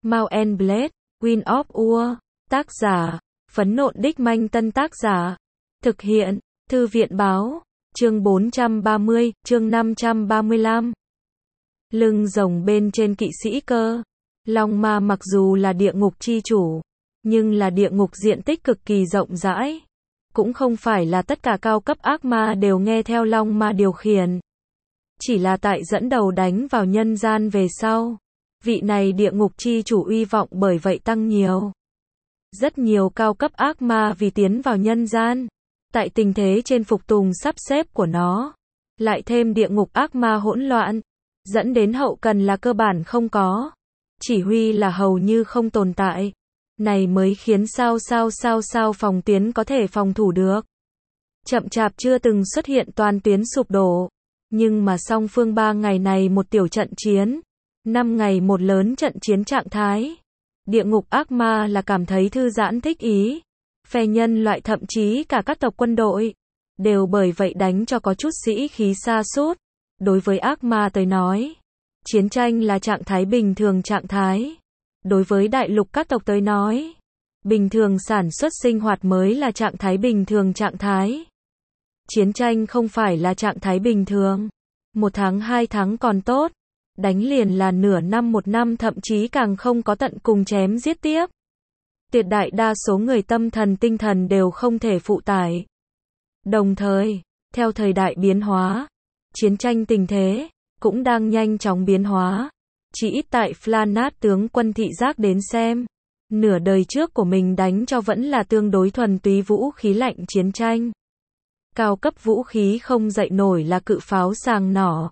Mount and Blade, Wind of War. Tác giả, Phấn Nộn Đích Manh. Tân tác giả, thực hiện, Thư viện Báo. Chương 430, chương 535. Lưng rồng bên trên kỵ sĩ cơ. Long ma mặc dù là địa ngục chi chủ, nhưng là địa ngục diện tích cực kỳ rộng rãi. Cũng không phải là tất cả cao cấp ác ma đều nghe theo long ma điều khiển. Chỉ là tại dẫn đầu đánh vào nhân gian về sau, vị này địa ngục chi chủ uy vọng bởi vậy tăng nhiều. Rất nhiều cao cấp ác ma vì tiến vào nhân gian, tại tình thế trên phục tùng sắp xếp của nó, lại thêm địa ngục ác ma hỗn loạn, dẫn đến hậu cần là cơ bản không có, chỉ huy là hầu như không tồn tại. Này mới khiến sao phòng tuyến có thể phòng thủ được. Chậm chạp chưa từng xuất hiện toàn tuyến sụp đổ, nhưng mà song phương 3 ngày này một tiểu trận chiến, 5 ngày một lớn trận chiến trạng thái. Địa ngục ác ma là cảm thấy thư giãn thích ý, phe nhân loại thậm chí cả các tộc quân đội đều bởi vậy đánh cho có chút sĩ khí sa sút. Đối với ác ma tới nói, chiến tranh là trạng thái bình thường trạng thái. Đối với đại lục các tộc tới nói, bình thường sản xuất sinh hoạt mới là trạng thái bình thường trạng thái. Chiến tranh không phải là trạng thái bình thường. 1 tháng 2 tháng còn tốt, đánh liền là nửa năm 1 năm thậm chí càng không có tận cùng chém giết tiếp. Tuyệt đại đa số người tâm thần tinh thần đều không thể phụ tải. Đồng thời, theo thời đại biến hóa, chiến tranh tình thế cũng đang nhanh chóng biến hóa. Chỉ ít tại Flanat tướng quân thị giác đến xem, nửa đời trước của mình đánh cho vẫn là tương đối thuần túy vũ khí lạnh chiến tranh. Cao cấp vũ khí không dậy nổi là cự pháo sàng nỏ.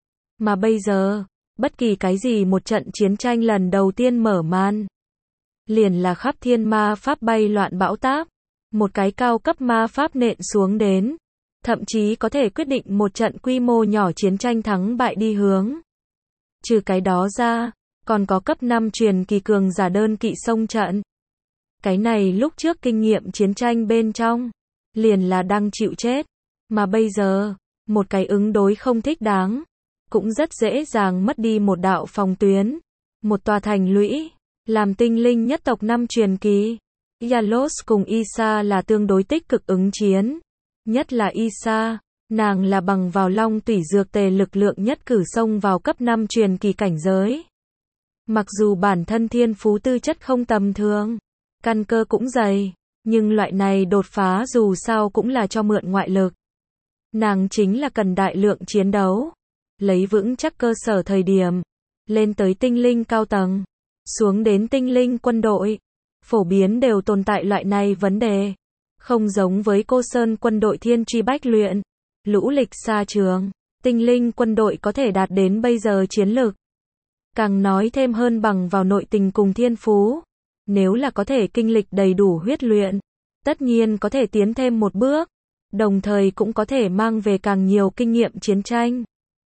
Mà bây giờ, bất kỳ cái gì một trận chiến tranh lần đầu tiên mở màn, liền là khắp thiên ma pháp bay loạn bão táp. Một cái cao cấp ma pháp nện xuống đến, thậm chí có thể quyết định một trận quy mô nhỏ chiến tranh thắng bại đi hướng. Trừ cái đó ra, còn có cấp 5 truyền kỳ cường giả đơn kỵ xông trận. Cái này lúc trước kinh nghiệm chiến tranh bên trong, liền là đang chịu chết. Mà bây giờ, một cái ứng đối không thích đáng, cũng rất dễ dàng mất đi một đạo phòng tuyến, một tòa thành lũy, làm tinh linh nhất tộc 5 truyền kỳ. Yalos cùng Isa là tương đối tích cực ứng chiến. Nhất là Isa, nàng là bằng vào long tủy dược tề lực lượng nhất cử xông vào cấp 5 truyền kỳ cảnh giới. Mặc dù bản thân thiên phú tư chất không tầm thường, căn cơ cũng dày, nhưng loại này đột phá dù sao cũng là cho mượn ngoại lực. Nàng chính là cần đại lượng chiến đấu, lấy vững chắc cơ sở thời điểm, lên tới tinh linh cao tầng, xuống đến tinh linh quân đội, phổ biến đều tồn tại loại này vấn đề. Không giống với Cô Sơn quân đội thiên truy bách luyện, lũ lịch xa trường, tinh linh quân đội có thể đạt đến bây giờ chiến lược. Càng nói thêm hơn bằng vào nội tình cùng thiên phú. Nếu là có thể kinh lịch đầy đủ huyết luyện, tất nhiên có thể tiến thêm một bước, đồng thời cũng có thể mang về càng nhiều kinh nghiệm chiến tranh.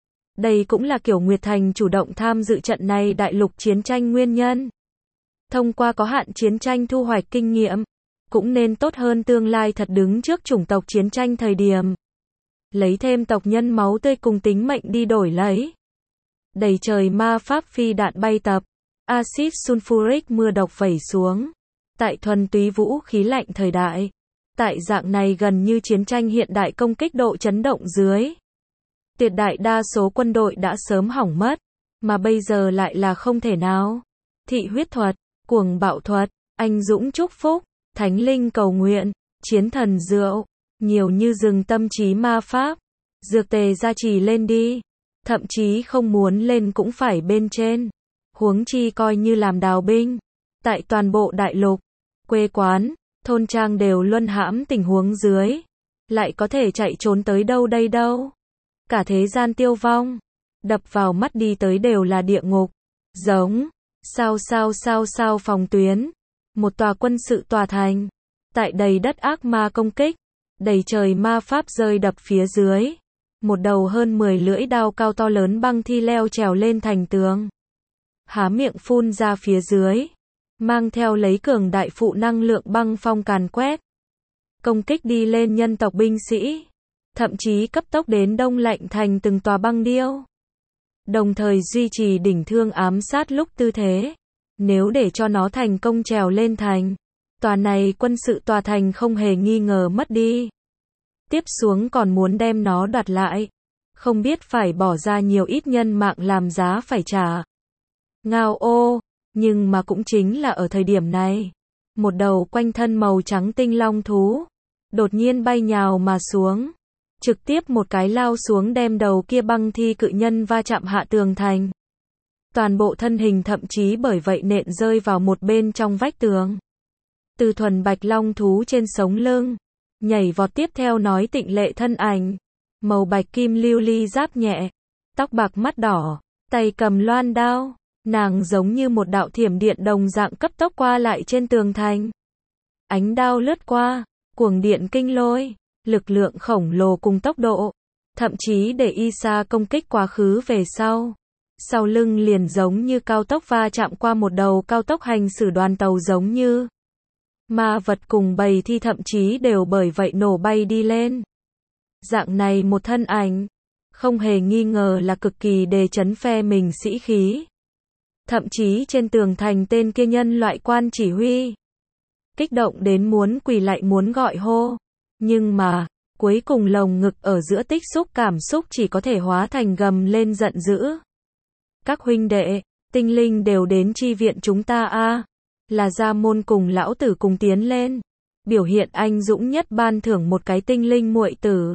Đây cũng là kiểu Nguyệt Thành chủ động tham dự trận này đại lục chiến tranh nguyên nhân. Thông qua có hạn chiến tranh thu hoạch kinh nghiệm, cũng nên tốt hơn tương lai thật đứng trước chủng tộc chiến tranh thời điểm. Lấy thêm tộc nhân máu tươi cùng tính mệnh đi đổi lấy. Đầy trời ma pháp phi đạn bay tập, axit sulfuric mưa độc vẩy xuống. Tại thuần túy vũ khí lạnh thời đại, tại dạng này gần như chiến tranh hiện đại công kích độ chấn động dưới, tuyệt đại đa số quân đội đã sớm hỏng mất, mà bây giờ lại là không thể nào. Thị huyết thuật, cuồng bạo thuật, anh dũng chúc phúc, thánh linh cầu nguyện, chiến thần rượu, nhiều như rừng tâm trí ma pháp, dược tề gia trì lên đi, thậm chí không muốn lên cũng phải bên trên. Huống chi coi như làm đào binh, tại toàn bộ đại lục, quê quán, thôn trang đều luân hãm tình huống dưới, lại có thể chạy trốn tới đâu đây đâu. Cả thế gian tiêu vong, đập vào mắt đi tới đều là địa ngục. Giống, sao phòng tuyến, một tòa quân sự tòa thành, tại đầy đất ác ma công kích, đầy trời ma pháp rơi đập phía dưới. Một đầu hơn 10 lưỡi đao cao to lớn băng thi leo trèo lên thành tường, há miệng phun ra phía dưới, mang theo lấy cường đại phụ năng lượng băng phong càn quét, công kích đi lên nhân tộc binh sĩ, thậm chí cấp tốc đến đông lạnh thành từng tòa băng điêu. Đồng thời duy trì đỉnh thương ám sát lúc tư thế, Nếu để cho nó thành công trèo lên thành, tòa này quân sự tòa thành không hề nghi ngờ mất đi. Tiếp xuống còn muốn đem nó đoạt lại, không biết phải bỏ ra nhiều ít nhân mạng làm giá phải trả. Ngao ô, nhưng mà cũng chính là ở thời điểm này, một đầu quanh thân màu trắng tinh long thú, đột nhiên bay nhào mà xuống, trực tiếp một cái lao xuống đem đầu kia băng thi cự nhân va chạm hạ tường thành. Toàn bộ thân hình thậm chí bởi vậy nện rơi vào một bên trong vách tường. Từ thuần bạch long thú trên sống lưng, nhảy vọt tiếp theo nói tịnh lệ thân ảnh, màu bạch kim lưu ly giáp nhẹ, tóc bạc mắt đỏ, tay cầm loan đao, nàng giống như một đạo thiểm điện đồng dạng cấp tốc qua lại trên tường thành. Ánh đao lướt qua, cuồng điện kinh lôi, lực lượng khổng lồ cùng tốc độ, thậm chí để Isa công kích quá khứ về sau. Sau lưng liền giống như cao tốc va chạm qua một đầu cao tốc hành xử đoàn tàu giống như. Ma vật cùng bầy thi thậm chí đều bởi vậy nổ bay đi lên. Dạng này một thân ảnh, không hề nghi ngờ là cực kỳ đề chấn phe mình sĩ khí. Thậm chí trên tường thành tên kia nhân loại quan chỉ huy, kích động đến muốn quỳ lại muốn gọi hô. Nhưng mà, cuối cùng lồng ngực ở giữa tích xúc cảm xúc chỉ có thể hóa thành gầm lên giận dữ. Các huynh đệ, tinh linh đều đến chi viện chúng ta a, là Gia Môn cùng lão tử cùng tiến lên, biểu hiện anh dũng nhất ban thưởng một cái tinh linh muội tử.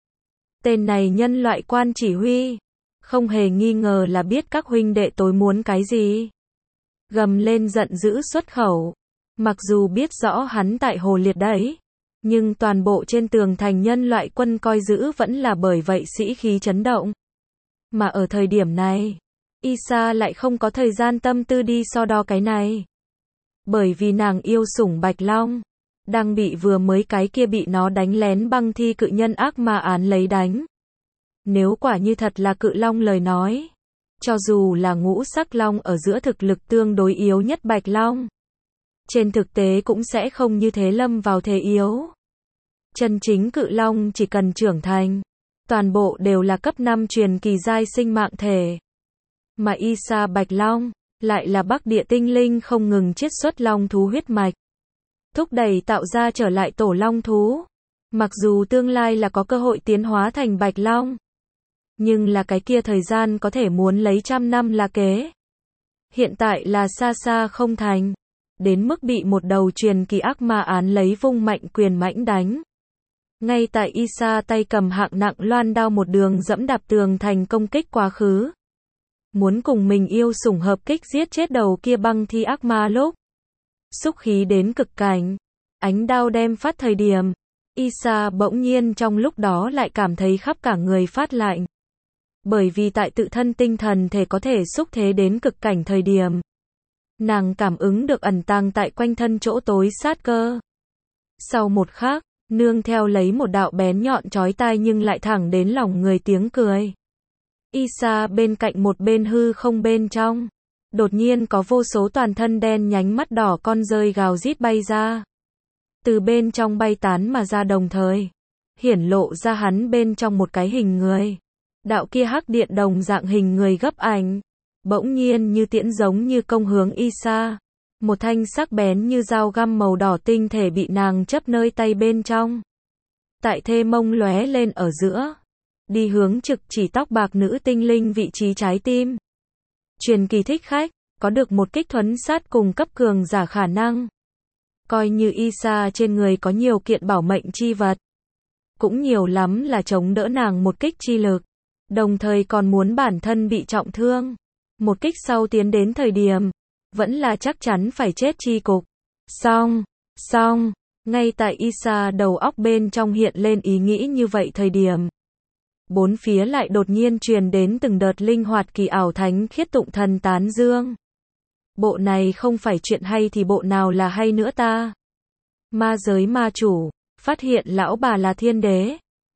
Tên này nhân loại quan chỉ huy, không hề nghi ngờ là biết các huynh đệ tối muốn cái gì. Gầm lên giận dữ xuất khẩu, mặc dù biết rõ hắn tại hồ liệt đấy, nhưng toàn bộ trên tường thành nhân loại quân coi giữ vẫn là bởi vậy sĩ khí chấn động. Mà ở thời điểm này, Isa lại không có thời gian tâm tư đi so đo cái này. Bởi vì nàng yêu sủng Bạch Long, đang bị vừa mới cái kia bị nó đánh lén băng thi cự nhân ác ma án lấy đánh. Nếu quả như thật là cự long lời nói, cho dù là ngũ sắc long ở giữa thực lực tương đối yếu nhất Bạch Long, trên thực tế cũng sẽ không như thế lâm vào thế yếu. Chân chính cự long chỉ cần trưởng thành, toàn bộ đều là cấp 5 truyền kỳ giai sinh mạng thể. Mà Isa Bạch Long, lại là Bắc Địa tinh linh không ngừng chiết xuất long thú huyết mạch, thúc đẩy tạo ra trở lại tổ long thú. Mặc dù tương lai là có cơ hội tiến hóa thành Bạch Long, nhưng là cái kia thời gian có thể muốn lấy 100 năm là kế. Hiện tại là xa xa không thành, đến mức bị một đầu truyền kỳ ác ma án lấy vung mạnh quyền mãnh đánh. Ngay tại Isa tay cầm hạng nặng loan đao một đường dẫm đạp tường thành công kích quá khứ, muốn cùng mình yêu sủng hợp kích giết chết đầu kia băng thi ác ma lúc xúc khí đến cực cảnh, ánh đao đem phát thời điểm, Isa bỗng nhiên trong lúc đó lại cảm thấy khắp cả người phát lạnh. Bởi vì tại tự thân tinh thần thể có thể xúc thế đến cực cảnh thời điểm, nàng cảm ứng được ẩn tàng tại quanh thân chỗ tối sát cơ. Sau một khắc, nương theo lấy một đạo bén nhọn chói tai nhưng lại thẳng đến lòng người tiếng cười. Isa bên cạnh một bên hư không bên trong, đột nhiên có vô số toàn thân đen nhánh mắt đỏ con rơi gào rít bay ra. Từ bên trong bay tán mà ra đồng thời, hiển lộ ra hắn bên trong một cái hình người. Đạo kia hắc điện đồng dạng hình người gấp ảnh, bỗng nhiên như tiễn giống như công hướng Isa. Một thanh sắc bén như dao găm màu đỏ tinh thể bị nàng chấp nơi tay bên trong. Tại thê mông lóe lên ở giữa, đi hướng trực chỉ tóc bạc nữ tinh linh vị trí trái tim. Truyền kỳ thích khách, có được một kích thuấn sát cùng cấp cường giả khả năng. Coi như Isa trên người có nhiều kiện bảo mệnh chi vật, cũng nhiều lắm là chống đỡ nàng một kích chi lực, đồng thời còn muốn bản thân bị trọng thương. Một kích sau tiến đến thời điểm, vẫn là chắc chắn phải chết chi cục. Xong, ngay tại Isa đầu óc bên trong hiện lên ý nghĩ như vậy thời điểm, bốn phía lại đột nhiên truyền đến từng đợt linh hoạt kỳ ảo thánh khiết tụng thần tán dương. Bộ này không phải chuyện hay thì bộ nào là hay nữa ta? Ma giới ma chủ, phát hiện lão bà là thiên đế,